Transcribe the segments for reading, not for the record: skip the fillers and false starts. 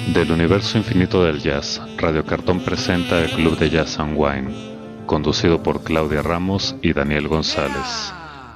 Del universo infinito del jazz, Radio Cartón presenta el Club de Jazz and Wine, conducido por Claudia Ramos y Daniel González.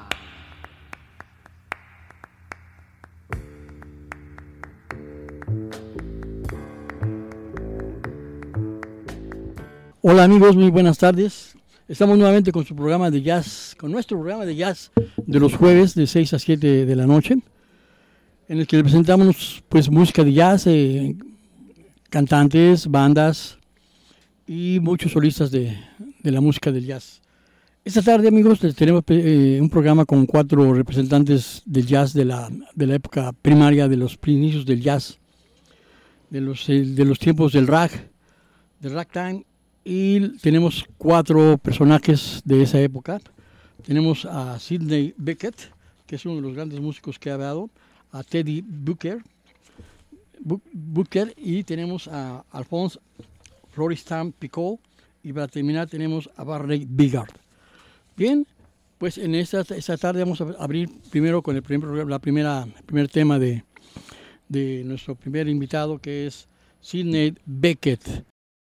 Hola amigos, muy buenas tardes. Estamos nuevamente con su programa de jazz, con nuestro programa de jazz de los jueves de 6 a 7 de la noche, en el que le presentamos pues música de jazz, cantantes, bandas y muchos solistas de la música del jazz. Esta tarde, amigos, les tenemos un programa con 4 representantes del jazz de la época primaria, de los inicios del jazz, de los tiempos del ragtime. Y tenemos 4 personajes de esa época. Tenemos a Sidney Bechet, que es uno de los grandes músicos que ha dado, a Teddy Booker, y tenemos a Alphonse Florestan-Picault, y para terminar tenemos a Barry Bigard. Bien, pues en esta tarde vamos a abrir primero con el primer tema de nuestro primer invitado, que es Sidney Bechet.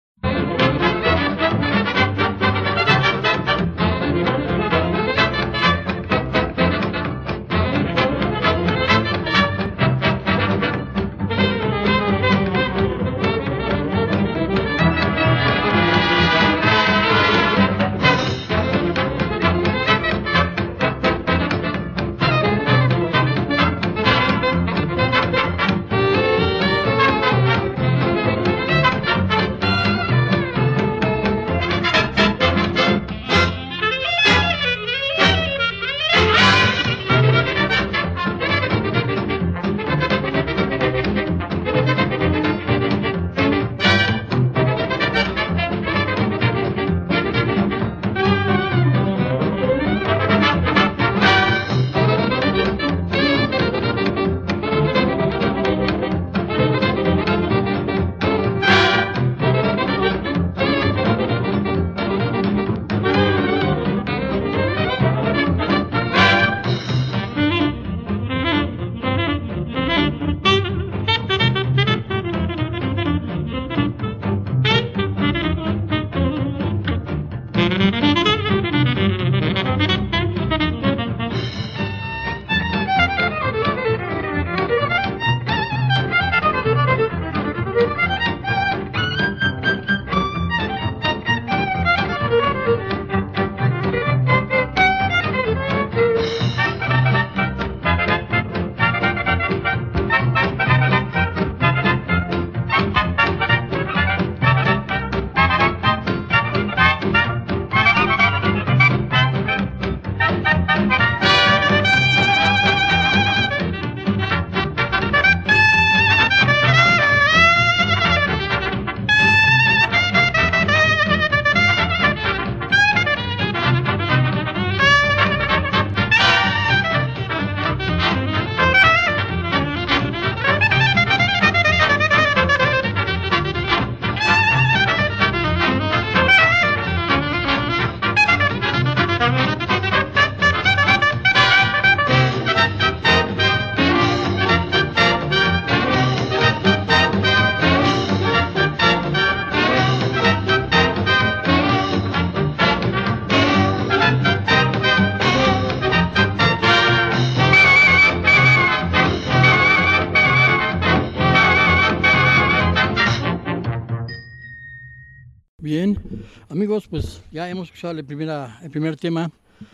Bien, amigos, pues ya hemos escuchado el primer tema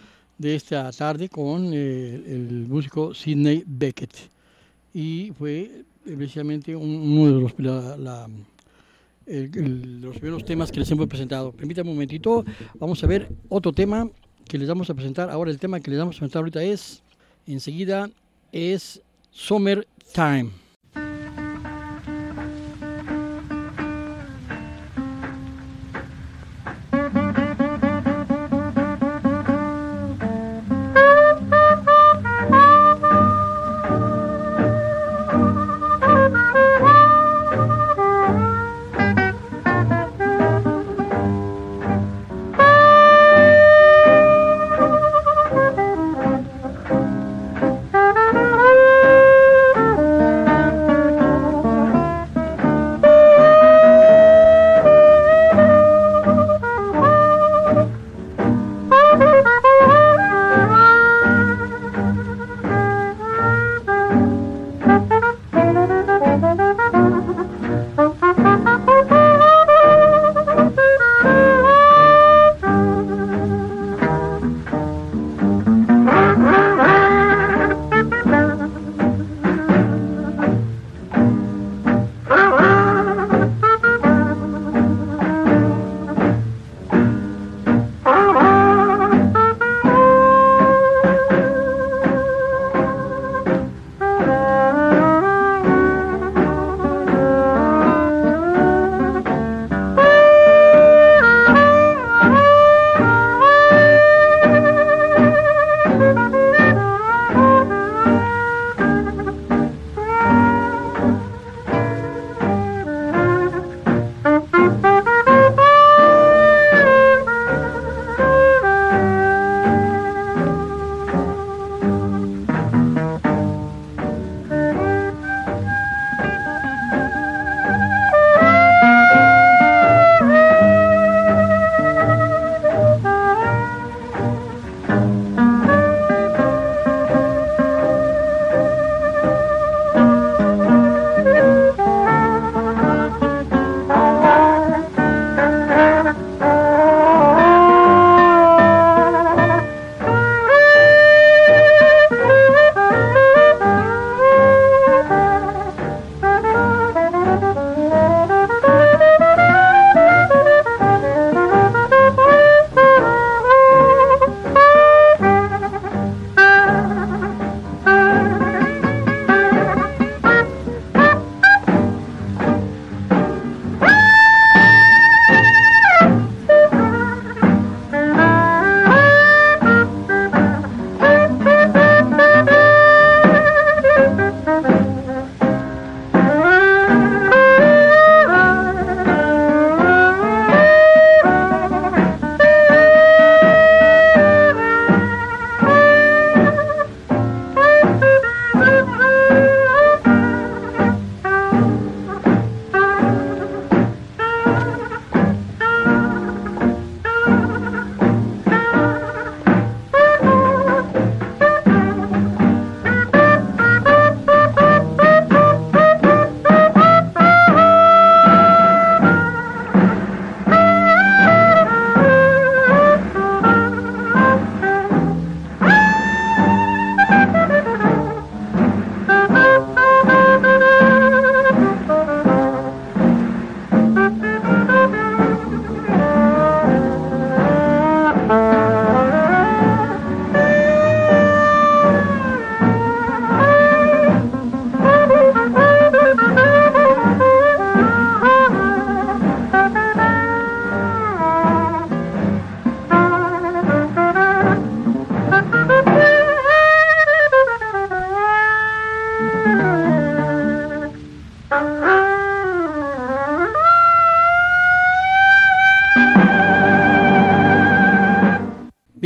de esta tarde con el músico Sidney Bechet, y fue precisamente uno de los primeros temas que les hemos presentado. Permítanme un momentito, vamos a ver otro tema que les vamos a presentar. Ahora el tema que les vamos a presentar ahorita enseguida es Summertime.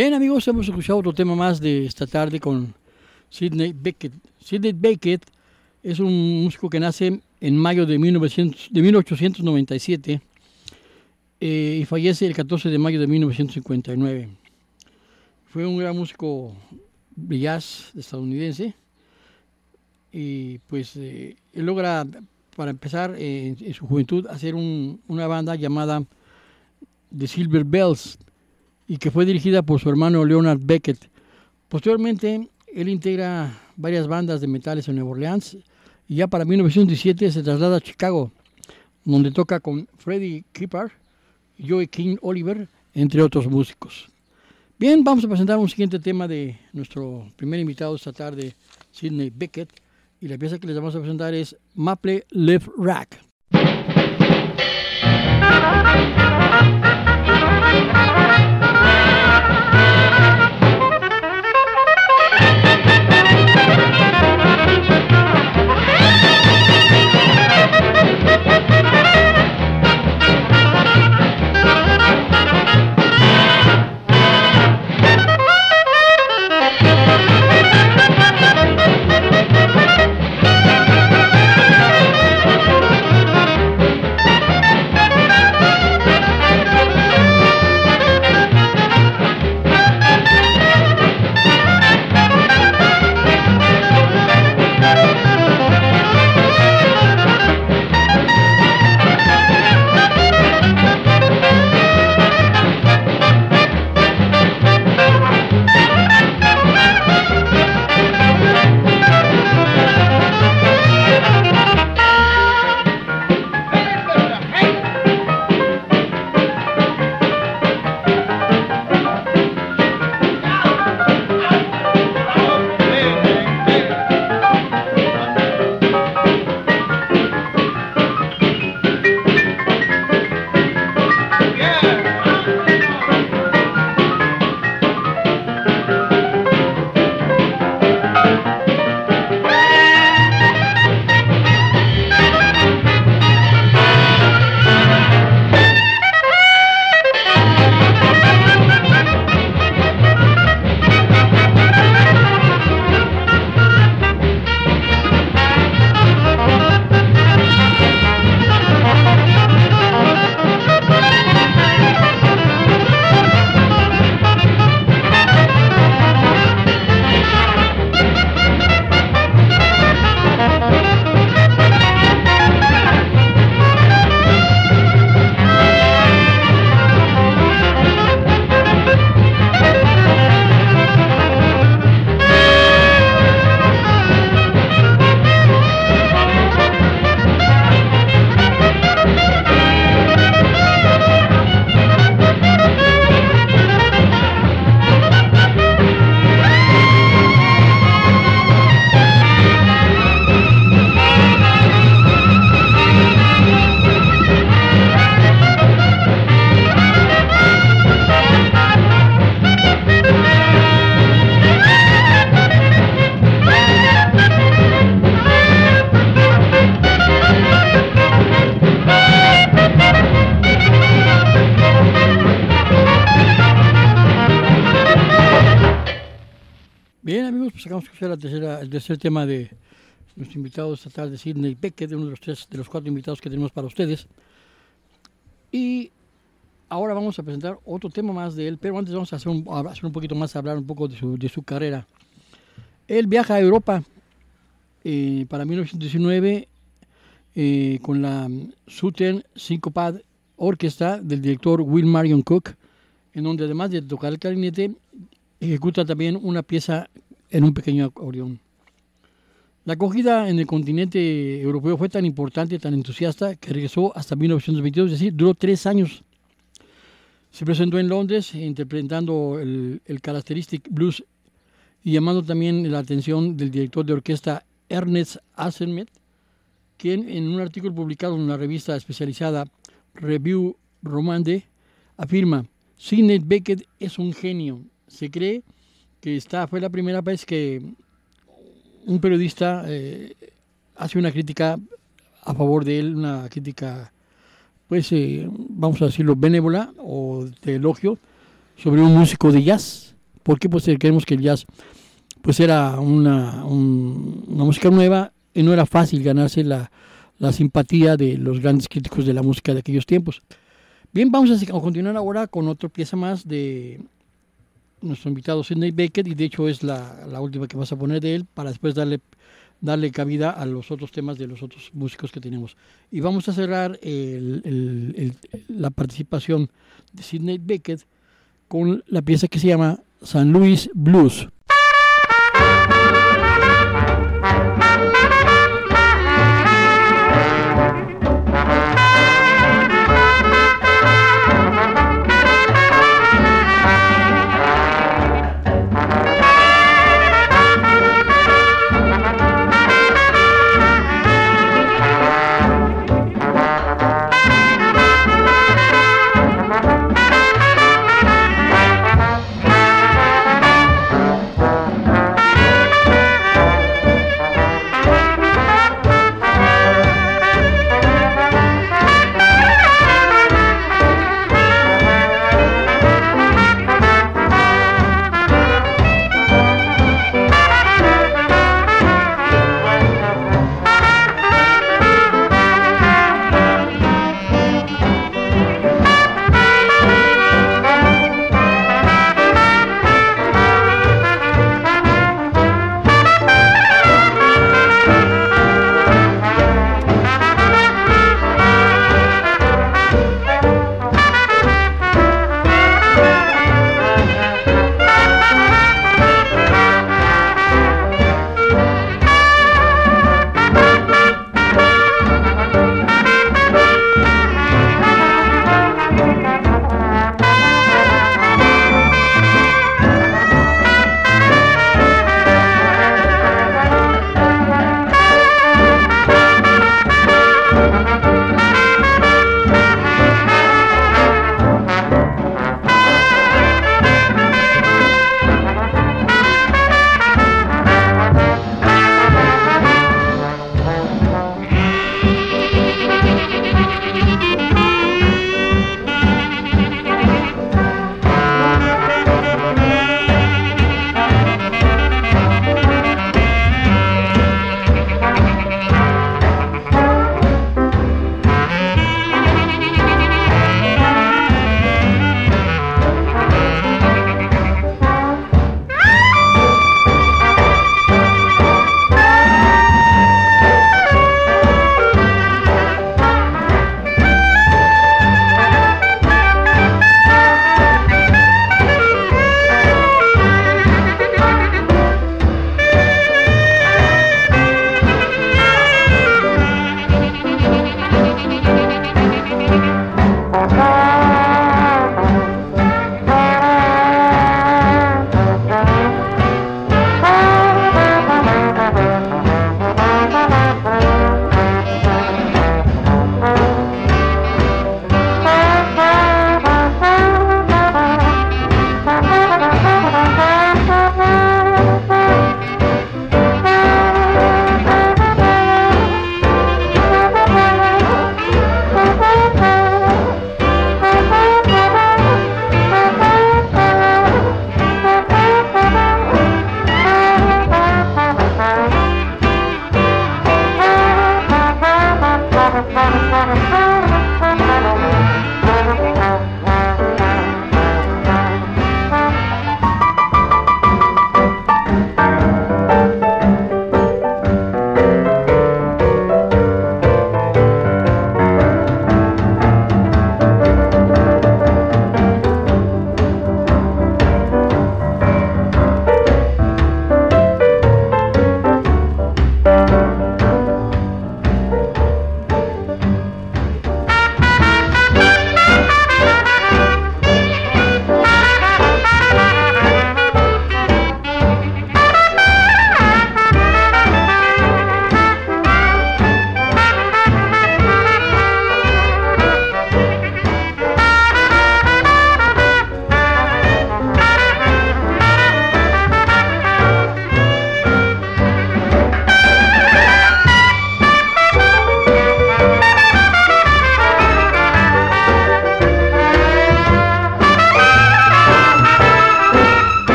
Bien, amigos, hemos escuchado otro tema más de esta tarde con Sidney Bechet. Sidney Bechet es un músico que nace en mayo de 1897 y fallece el 14 de mayo de 1959. Fue un gran músico de jazz estadounidense y pues él logra, para empezar, en su juventud, hacer una banda llamada The Silver Bells, y que fue dirigida por su hermano Leonard Bechet. Posteriormente, él integra varias bandas de metales en Nueva Orleans, y ya para 1917 se traslada a Chicago, donde toca con Freddie Keppard, Joe King Oliver, entre otros músicos. Bien, vamos a presentar un siguiente tema de nuestro primer invitado esta tarde, Sidney Bechet, y la pieza que les vamos a presentar es Maple Leaf Rack. Bien, amigos, pues acabamos de escuchar el tercer tema de nuestro invitado esta tarde, Sidney Bechet, de uno de los cuatro invitados que tenemos para ustedes. Y ahora vamos a presentar otro tema más de él, pero antes vamos a hacer un poquito más, hablar un poco de su carrera. Él viaja a Europa para 1919 con la Southern Syncopade Orchestra del director Will Marion Cook, en donde además de tocar el clarinete, ejecuta también una pieza en un pequeño acordeón. La acogida en el continente europeo fue tan importante, tan entusiasta, que regresó hasta 1922, es decir, duró 3 años. Se presentó en Londres interpretando el Characteristic Blues y llamando también la atención del director de orquesta Ernest Ansermet, quien en un artículo publicado en una revista especializada Revue Romande afirma: Sidney Bechet es un genio. Se cree que fue la primera vez que un periodista hace una crítica a favor de él, una crítica, pues, vamos a decirlo, benévola o de elogio sobre un músico de jazz. porque pues creemos que el jazz pues era una música nueva y no era fácil ganarse la simpatía de los grandes críticos de la música de aquellos tiempos. Bien, vamos a continuar ahora con otra pieza más de nuestro invitado Sidney Bechet, y de hecho es la última que vas a poner de él, para después darle cabida a los otros temas de los otros músicos que tenemos. Y vamos a cerrar la participación de Sidney Bechet con la pieza que se llama San Luis Blues.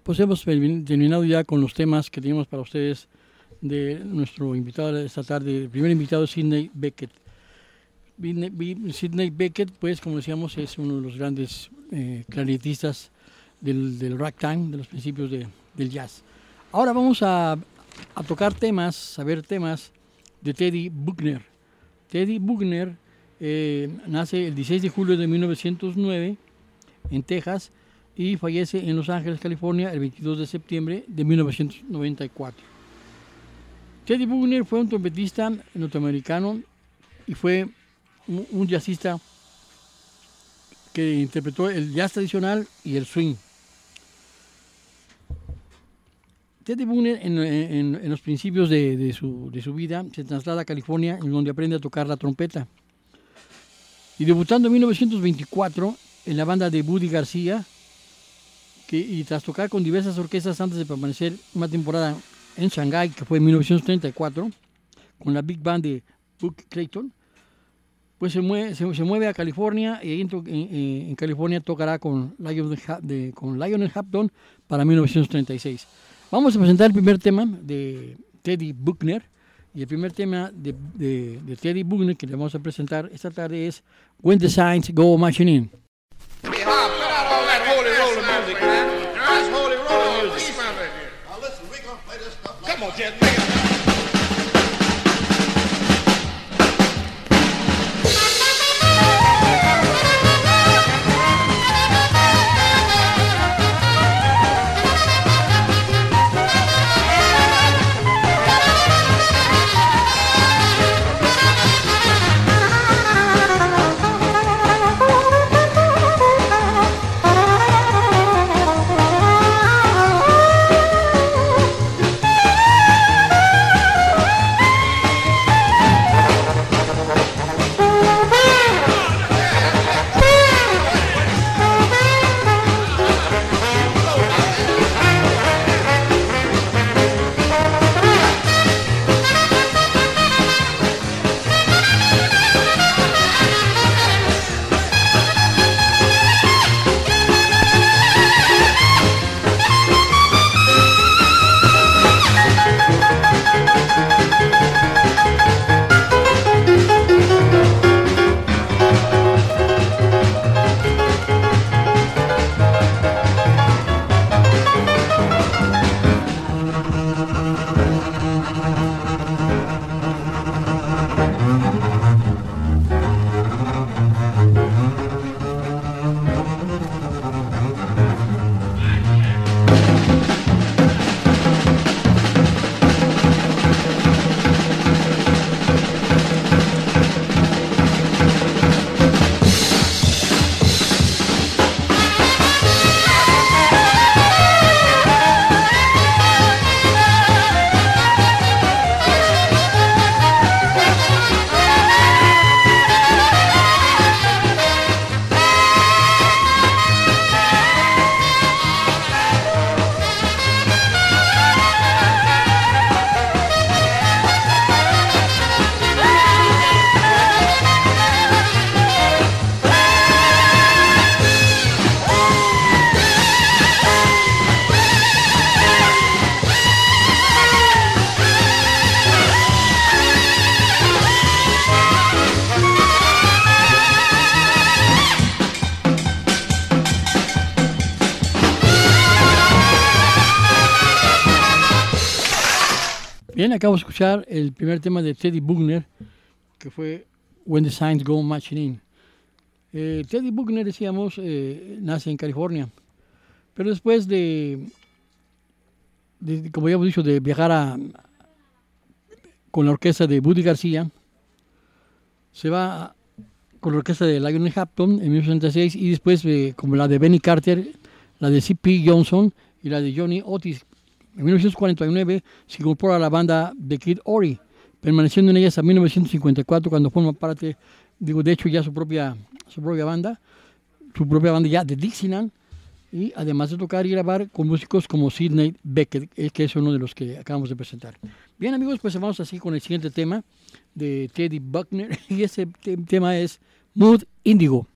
pues hemos terminado ya con los temas que teníamos para ustedes de nuestro invitado de esta tarde. El primer invitado es Sidney Bechet. Sidney Bechet, pues como decíamos, es uno de los grandes clarinetistas del ragtime, de los principios del jazz. Ahora vamos a tocar temas, a ver temas de Teddy Buckner. Teddy Buckner nace el 16 de julio de 1909 en Texas y fallece en Los Ángeles, California, el 22 de septiembre de 1994. Teddy Buckner fue un trompetista norteamericano y fue un jazzista que interpretó el jazz tradicional y el swing. Teddy Buckner en los principios de su vida se traslada a California, en donde aprende a tocar la trompeta. Y debutando en 1924 en la banda de Buddy García, y tras tocar con diversas orquestas antes de permanecer una temporada en Shanghái, que fue en 1934, con la Big Band de Buck Clayton, pues se mueve a California y ahí en California tocará con Lionel Hampton para 1936. Vamos a presentar el primer tema de Teddy Buckner, y el primer tema de Teddy Buckner que le vamos a presentar esta tarde es When the Saints Go Marching In. Come on, Ted, make it. Bien, acabo de escuchar el primer tema de Teddy Buckner, que fue When the Saints Go Marching In. Teddy Buckner, decíamos, nace en California, pero después de como ya hemos dicho, de viajar con la orquesta de Buddy García, se va con la orquesta de Lionel Hampton en 1966 y después como la de Benny Carter, la de C.P. Johnson y la de Johnny Otis. En 1949 se incorpora a la banda de Kid Ory, permaneciendo en ella hasta 1954 cuando forma parte, de hecho ya su propia banda ya de Dixieland, y además de tocar y grabar con músicos como Sidney Bechet, que es uno de los que acabamos de presentar. Bien, amigos, pues vamos así con el siguiente tema de Teddy Buckner, y ese tema es Mood Indigo.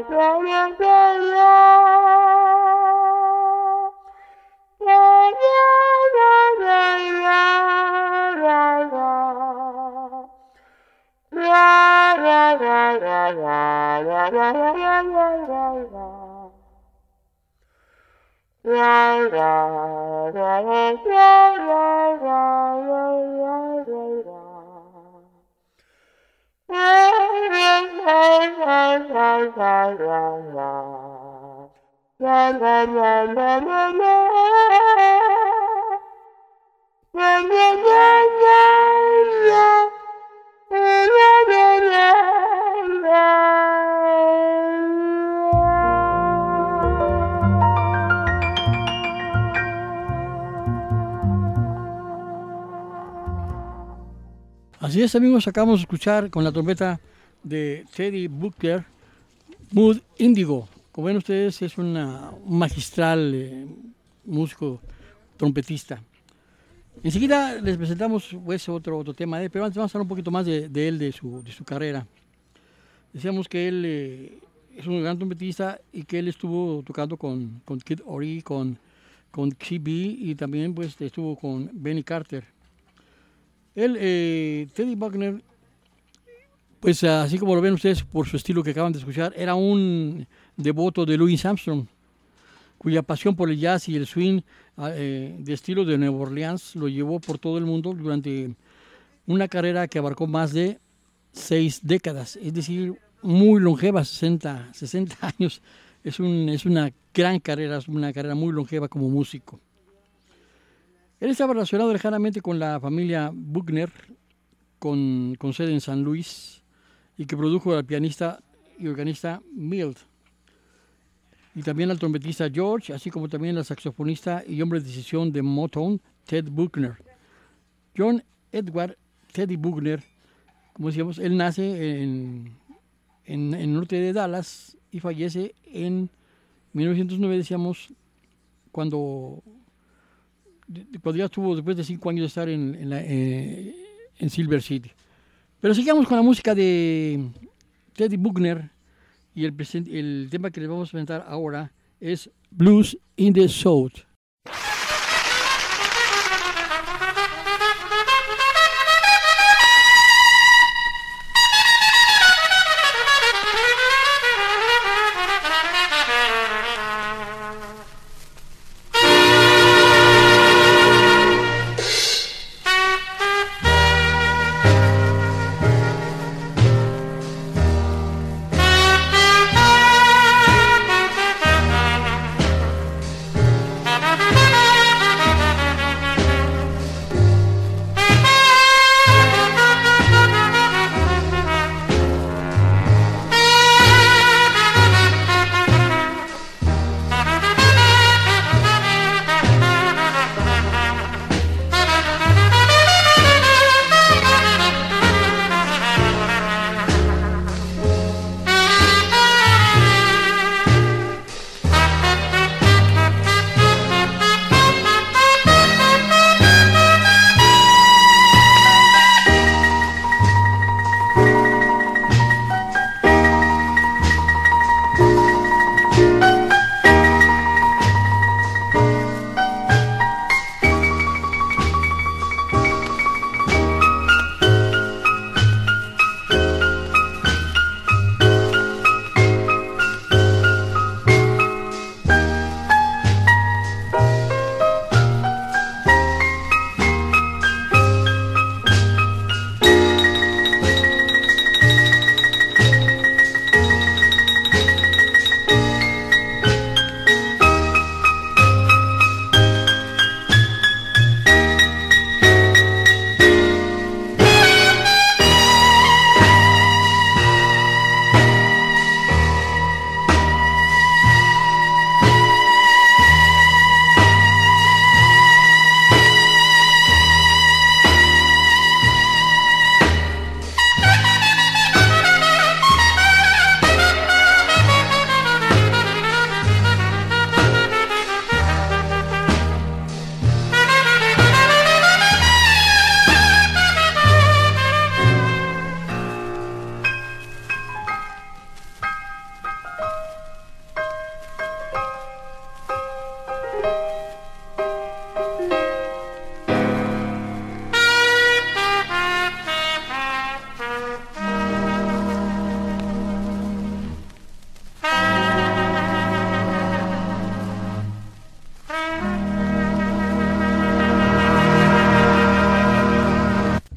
Así es, amigos, acabamos de escuchar con la trompeta de Teddy Buckner, Mood Indigo. Como ven ustedes, es un magistral músico, trompetista. Enseguida les presentamos pues, otro tema de él, pero antes vamos a hablar un poquito más de él, de su carrera. Decíamos que él es un gran trompetista y que él estuvo tocando con Kid Ory, con KB y también pues, estuvo con Benny Carter. Teddy Buckner, pues así como lo ven ustedes por su estilo que acaban de escuchar, era un devoto de Louis Armstrong, cuya pasión por el jazz y el swing de estilo de Nueva Orleans lo llevó por todo el mundo durante una carrera que abarcó más de 6 décadas, es decir, muy longeva, 60 años. Es una gran carrera, es una carrera muy longeva como músico. Él estaba relacionado lejanamente con la familia Buckner, con sede en San Luis, y que produjo al pianista y organista Milt, y también al trompetista George, así como también al saxofonista y hombre de decisión de Motown, Ted Buckner. John Edward Teddy Buckner, como decíamos, él nace en el norte de Dallas y fallece en 1909, decíamos, cuando ya estuvo después de 5 años de estar en Silver City. Pero sigamos con la música de Teddy Buckner y el tema que les vamos a presentar ahora es Blues in the South. Bye.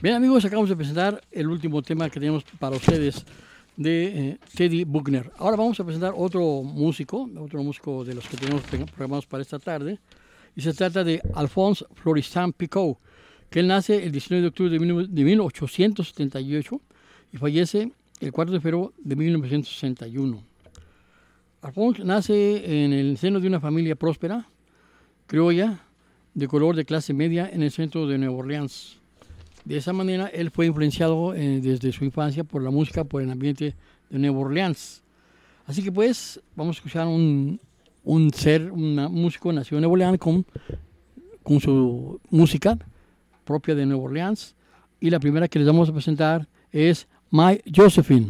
Bien, amigos, acabamos de presentar el último tema que tenemos para ustedes de Teddy Buckner. Ahora vamos a presentar otro músico de los que tenemos programados para esta tarde, y se trata de Alphonse Floristan Picot, que él nace el 19 de octubre de 1878 y fallece el 4 de febrero de 1961. Alphonse nace en el seno de una familia próspera, criolla, de color de clase media en el centro de Nueva Orleans. De esa manera, él fue influenciado desde su infancia por la música, por el ambiente de Nueva Orleans. Así que pues, vamos a escuchar un músico nacido en Nueva Orleans con su música propia de Nueva Orleans. Y la primera que les vamos a presentar es My Josephine.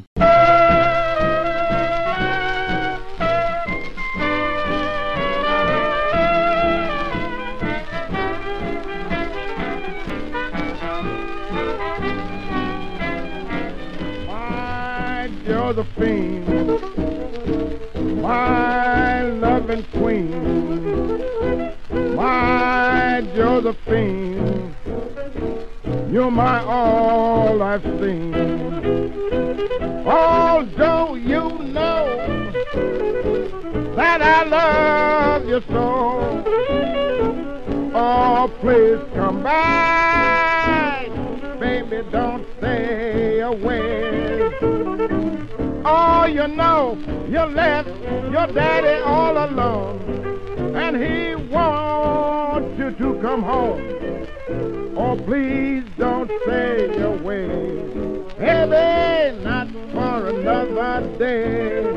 Josephine, my loving queen, my Josephine, you're my all I've seen. Although you know that I love you so, oh, please come back, baby, don't stay away. Oh, you know, you left your daddy all alone, and he wants you to come home. Oh, please don't stay away, baby, not for another day.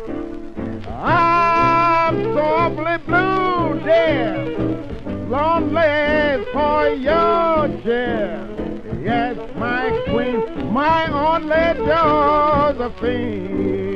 I'm so awfully blue, dear, lonely for your chair. Yes, my queen, my only Josephine.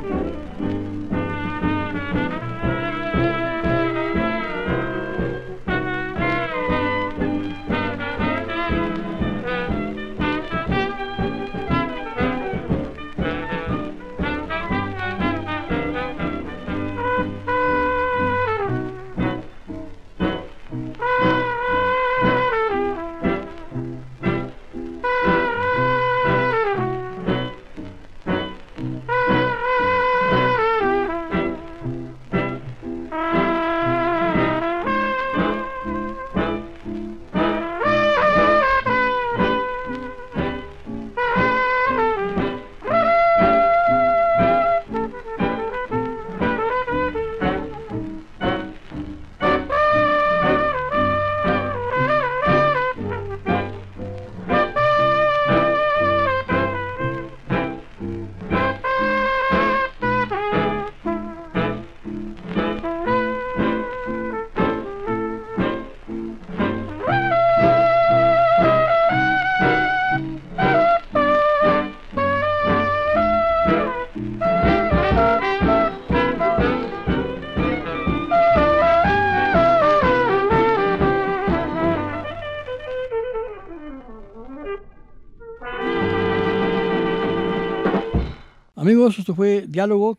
Amigos, esto fue diálogo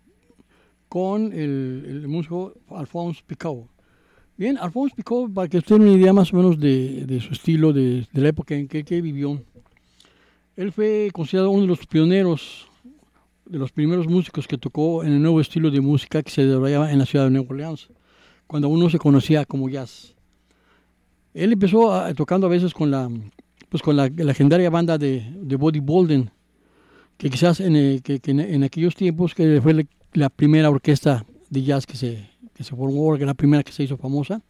con el músico Alphonse Picot. Bien, Alphonse Picot, para que usted tenga una idea más o menos de su estilo, de la época en que vivió. Él fue considerado uno de los pioneros, de los primeros músicos que tocó en el nuevo estilo de música que se desarrollaba en la ciudad de Nueva Orleans, cuando aún no se conocía como jazz. Él empezó tocando a veces con la legendaria banda de Buddy Bolden, que quizás en aquellos tiempos que fue la primera orquesta de jazz que se formó, que la primera que se hizo famosa,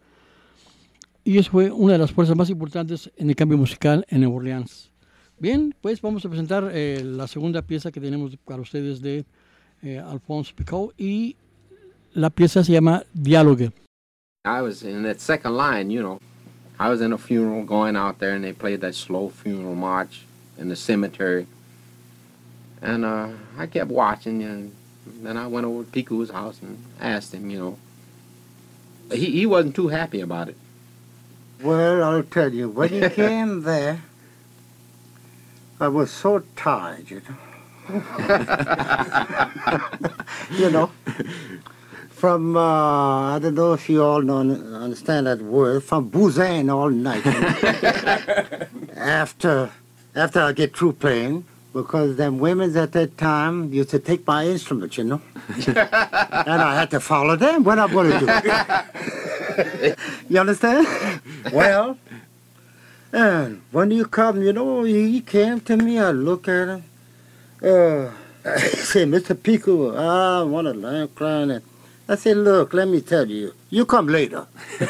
y eso fue una de las fuerzas más importantes en el cambio musical en Nueva Orleans. Bien, pues vamos a presentar la segunda pieza que tenemos para ustedes de Alphonse Picot, y la pieza se llama Dialogue. I was in that second line, you know. I was in a funeral going out there, and they played that slow funeral march in the cemetery. And I kept watching, and then I went over to Picot's house and asked him, you know. He wasn't too happy about it. Well, I'll tell you, when he came there, I was so tired, you know. You know, from, I don't know if you all understand that word, from boozing all night. After after I get through playing, because them women at that time used to take my instrument, you know. And I had to follow them. What I'm going to do? You understand? Well, and when you come, you know, he came to me, I look at him. He said, Mr. Pico, I want to learn clarinet. I said, look, let me tell you, you come later.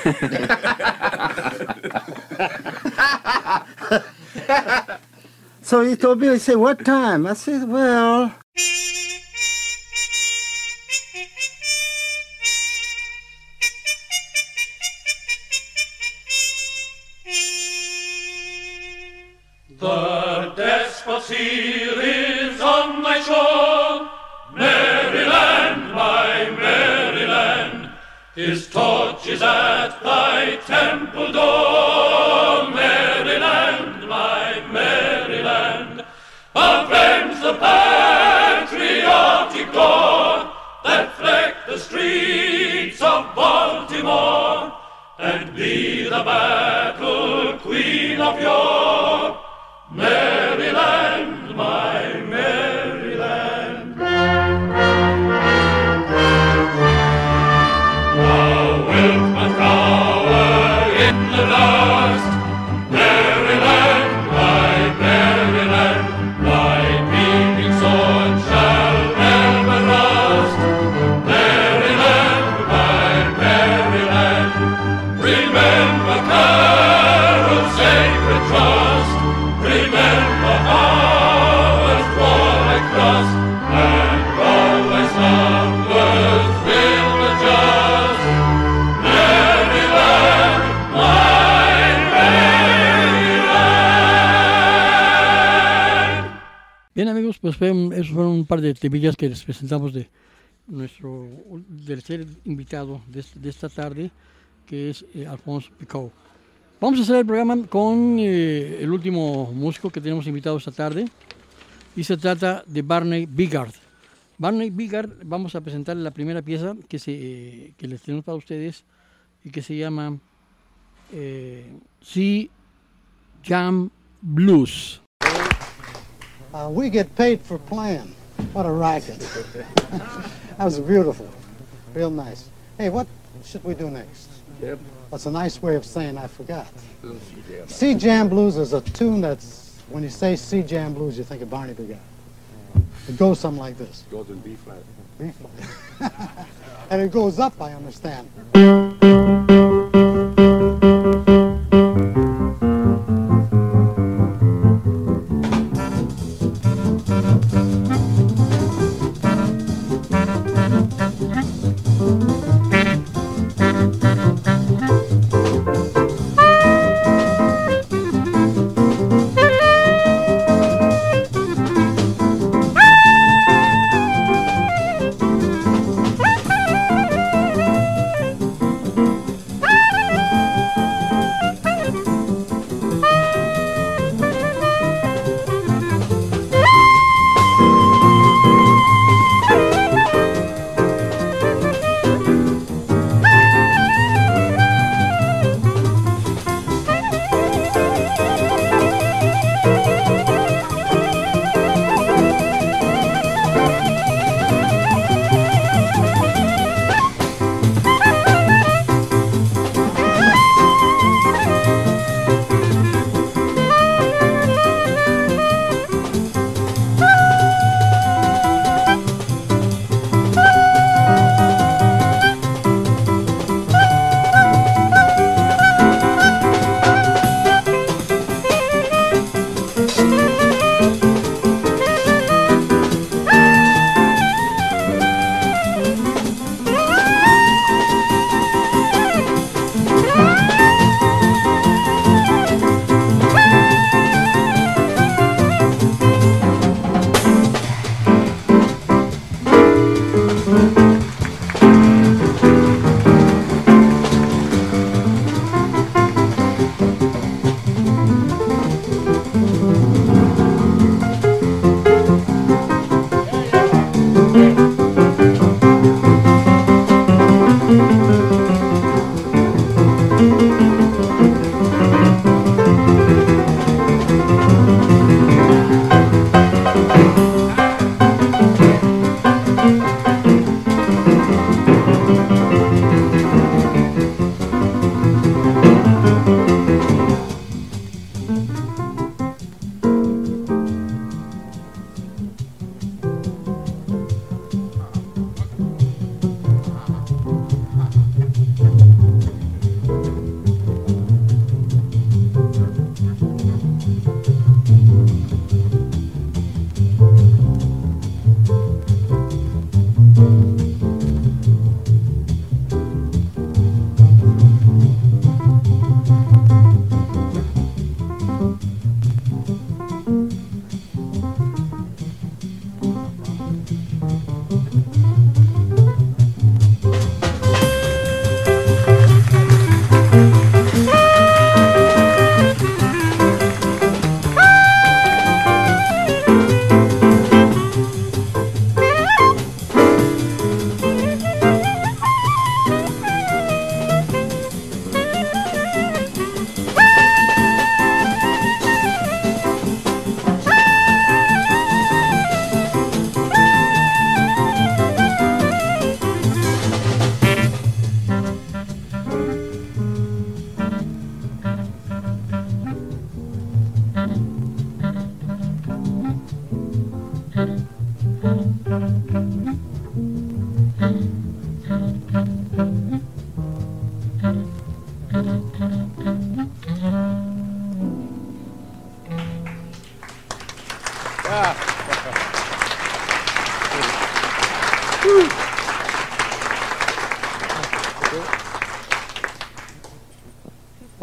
So he told me, he said, what time? I said, well... The Despot's is on my shore, Maryland, my Maryland. His torch is at thy temple door, Maryland, my Maryland. Avenge the patriotic gore that fleck the streets of Baltimore, and be the battle queen of yore, Maryland, my Maryland. Thou wilt not cower in the dust, Maryland, my Maryland. Thy beaming sword shall never rust, Maryland, my Maryland. Remember Carroll's sacred trust, remember Howard's warlike thrust, and always numbers will adjust, Maryland, my Maryland. Bien, amigos, pues esos fueron un par de temillas que les presentamos de nuestro tercer invitado de esta tarde, que es Alphonse Picot. Vamos a hacer el programa con el último músico que tenemos invitado esta tarde, y se trata de Barney Bigard. Barney Bigard, vamos a presentar la primera pieza que les tenemos para ustedes y que se llama Sea Jam Blues. We get paid for playing. What a racket. That was beautiful. Real nice. Hey, what should we do next? Yep. That's a nice way of saying I forgot. Sea Jam Blues is a tune that's, when you say Sea Jam Blues, you think of Barney Bigard. It goes something like this. Goes in B flat. B flat. And it goes up, I understand.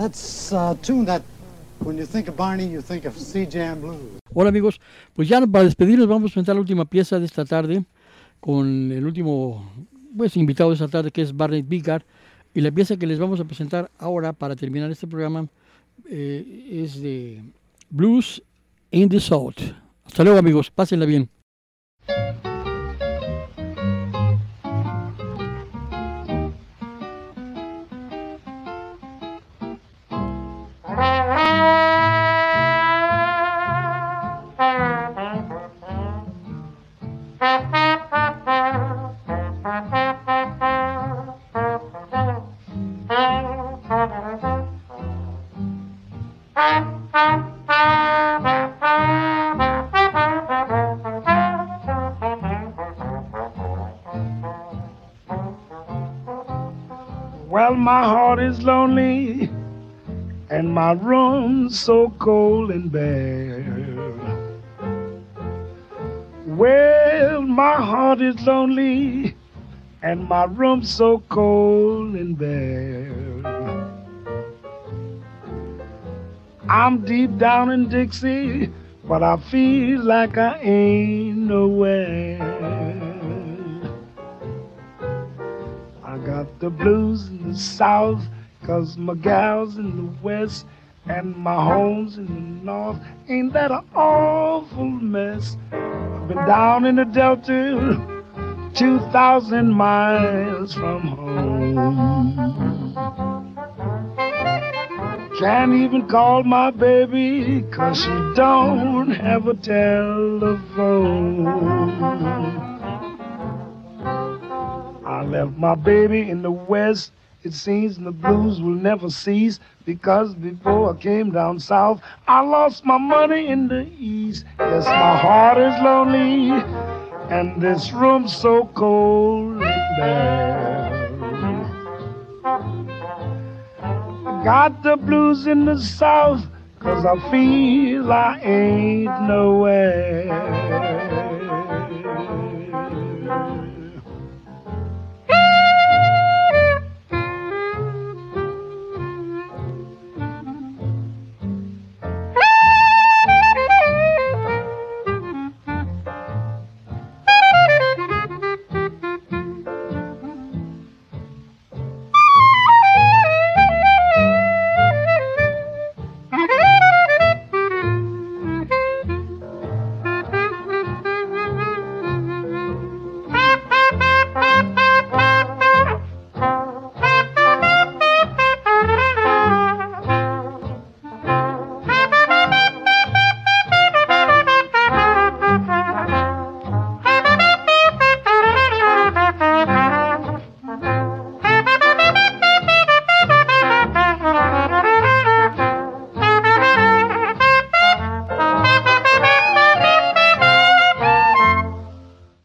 That's a tune that, when you think of Barney, you think of Sea Jam Blues. Hola amigos, pues ya para despedirnos vamos a presentar la última pieza de esta tarde con el último invitado de esta tarde, que es Barney Bigard, y la pieza que les vamos a presentar ahora para terminar este programa es de Blues in the South. Hasta luego amigos, pásenla bien. Well, my heart is lonely and my room's so cold and bare. Well, my heart is lonely and my room's so cold and bare. I'm deep down in Dixie, but I feel like I ain't nowhere. I got the blues in the South, 'cause my gal's in the West, and my home's in the North. Ain't that an awful mess? I've been down in the Delta, 2,000 miles from home. Can't even call my baby, 'cause she don't have a telephone. I left my baby in the West, it seems, and the blues will never cease, because before I came down south, I lost my money in the East. Yes, my heart is lonely, and this room's so cold and bare. I got the blues in the South, 'cause I feel I ain't nowhere.